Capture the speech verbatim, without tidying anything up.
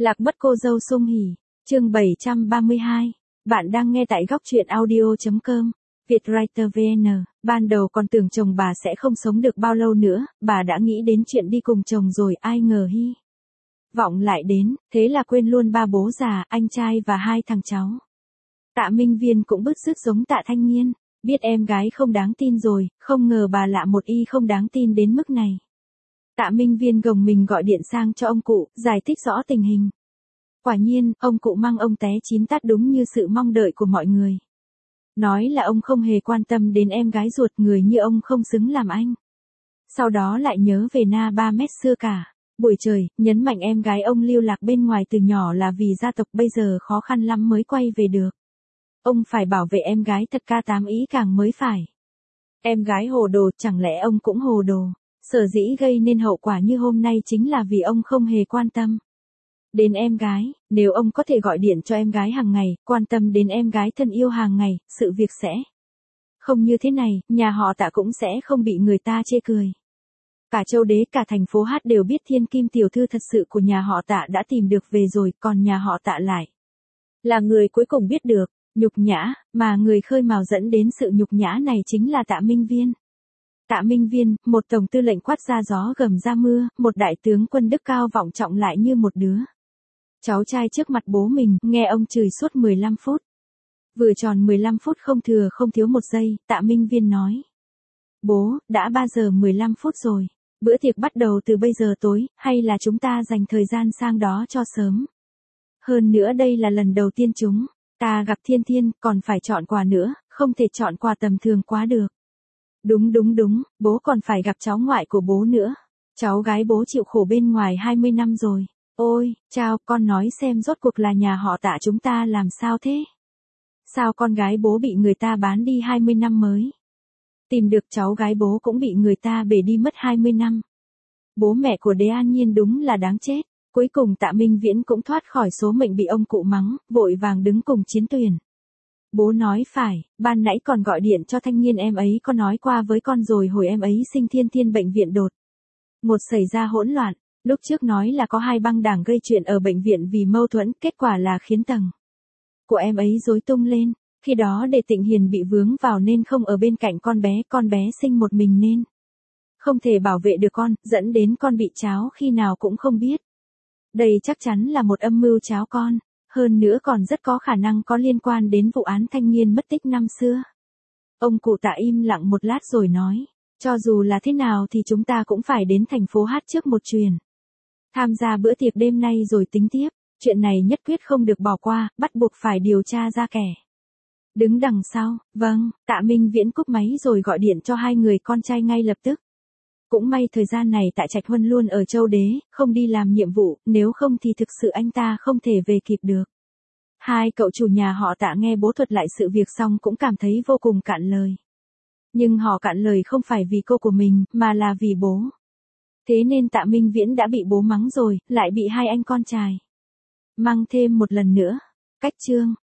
Lạc mất cô dâu Sung Hỉ, chương bảy trăm ba mươi hai. Bạn đang nghe tại góc truyện audio.com. Vietwriter vê en. Ban đầu còn tưởng chồng bà sẽ không sống được bao lâu nữa, bà đã nghĩ đến chuyện đi cùng chồng rồi, ai ngờ hy vọng lại đến, thế là quên luôn ba bố già, anh trai và hai thằng cháu. Tạ Minh Viên cũng bứt rứt giống Tạ Thanh Nghiên, biết em gái không đáng tin rồi, không ngờ bà lạ một y không đáng tin đến mức này. Tạ Minh Viên gồng mình gọi điện sang cho ông cụ, giải thích rõ tình hình. Quả nhiên, ông cụ mang ông té chín tát đúng như sự mong đợi của mọi người. Nói là ông không hề quan tâm đến em gái ruột, người như ông không xứng làm anh. Sau đó lại nhớ về Na ba mét xưa cả. Buổi trời, nhấn mạnh em gái ông lưu lạc bên ngoài từ nhỏ là vì gia tộc bây giờ khó khăn lắm mới quay về được. Ông phải bảo vệ em gái thật ca tám ý càng mới phải. Em gái hồ đồ, chẳng lẽ ông cũng hồ đồ? Sở dĩ gây nên hậu quả như hôm nay chính là vì ông không hề quan tâm đến em gái. Nếu ông có thể gọi điện cho em gái hàng ngày, quan tâm đến em gái thân yêu hàng ngày, sự việc sẽ không như thế này, nhà họ Tạ cũng sẽ không bị người ta chê cười. Cả châu đế, cả thành phố Hát đều biết thiên kim tiểu thư thật sự của nhà họ Tạ đã tìm được về rồi, còn nhà họ Tạ lại là người cuối cùng biết được. Nhục nhã, mà người khơi mào dẫn đến sự nhục nhã này chính là Tạ Minh Viên. Tạ Minh Viên, một tổng tư lệnh quát ra gió gầm ra mưa, một đại tướng quân đức cao vọng trọng lại như một đứa cháu trai trước mặt bố mình, nghe ông chửi suốt mười lăm phút. Vừa tròn mười lăm phút không thừa không thiếu một giây, Tạ Minh Viên nói: Bố, đã ba giờ mười lăm phút rồi, bữa tiệc bắt đầu từ bây giờ tối, hay là chúng ta dành thời gian sang đó cho sớm. Hơn nữa đây là lần đầu tiên chúng ta gặp Thiên Thiên, còn phải chọn quà nữa, không thể chọn quà tầm thường quá được. Đúng đúng đúng, bố còn phải gặp cháu ngoại của bố nữa. Cháu gái bố chịu khổ bên ngoài hai mươi năm rồi. Ôi, chao, con nói xem rốt cuộc là nhà họ Tạ chúng ta làm sao thế? Sao con gái bố bị người ta bán đi hai mươi năm mới tìm được, cháu gái bố cũng bị người ta bể đi mất hai mươi năm. Bố mẹ của Đế An Nhiên đúng là đáng chết. Cuối cùng Tạ Minh Viễn cũng thoát khỏi số mệnh bị ông cụ mắng, vội vàng đứng cùng Chiến Tuyền. Bố nói phải, ban nãy còn gọi điện cho Thanh Nghiên, em ấy có nói qua với con rồi, hồi em ấy sinh Thiên Thiên bệnh viện đột một xảy ra hỗn loạn. Lúc trước nói là có hai băng đảng gây chuyện ở bệnh viện vì mâu thuẫn, kết quả là khiến tầng của em ấy rối tung lên. Khi đó Đề Tịnh Hiền bị vướng vào nên không ở bên cạnh con bé, con bé sinh một mình nên không thể bảo vệ được con, dẫn đến con bị cháo khi nào cũng không biết. Đây chắc chắn là một âm mưu cháo con, hơn nữa còn rất có khả năng có liên quan đến vụ án Thanh Nghiên mất tích năm xưa. Ông cụ Tạ im lặng một lát rồi nói, cho dù là thế nào thì chúng ta cũng phải đến thành phố Hát trước một chuyến. Tham gia bữa tiệc đêm nay rồi tính tiếp, chuyện này nhất quyết không được bỏ qua, bắt buộc phải điều tra ra kẻ đứng đằng sau. Vâng, Tạ Minh Viễn cúp máy rồi gọi điện cho hai người con trai ngay lập tức. Cũng may thời gian này Tạ Trạch Huân luôn ở châu đế, không đi làm nhiệm vụ, nếu không thì thực sự anh ta không thể về kịp được. Hai cậu chủ nhà họ Tạ nghe bố thuật lại sự việc xong cũng cảm thấy vô cùng cạn lời. Nhưng họ cạn lời không phải vì cô của mình, mà là vì bố. Thế nên Tạ Minh Viễn đã bị bố mắng rồi, lại bị hai anh con trai mang thêm một lần nữa. Cách chương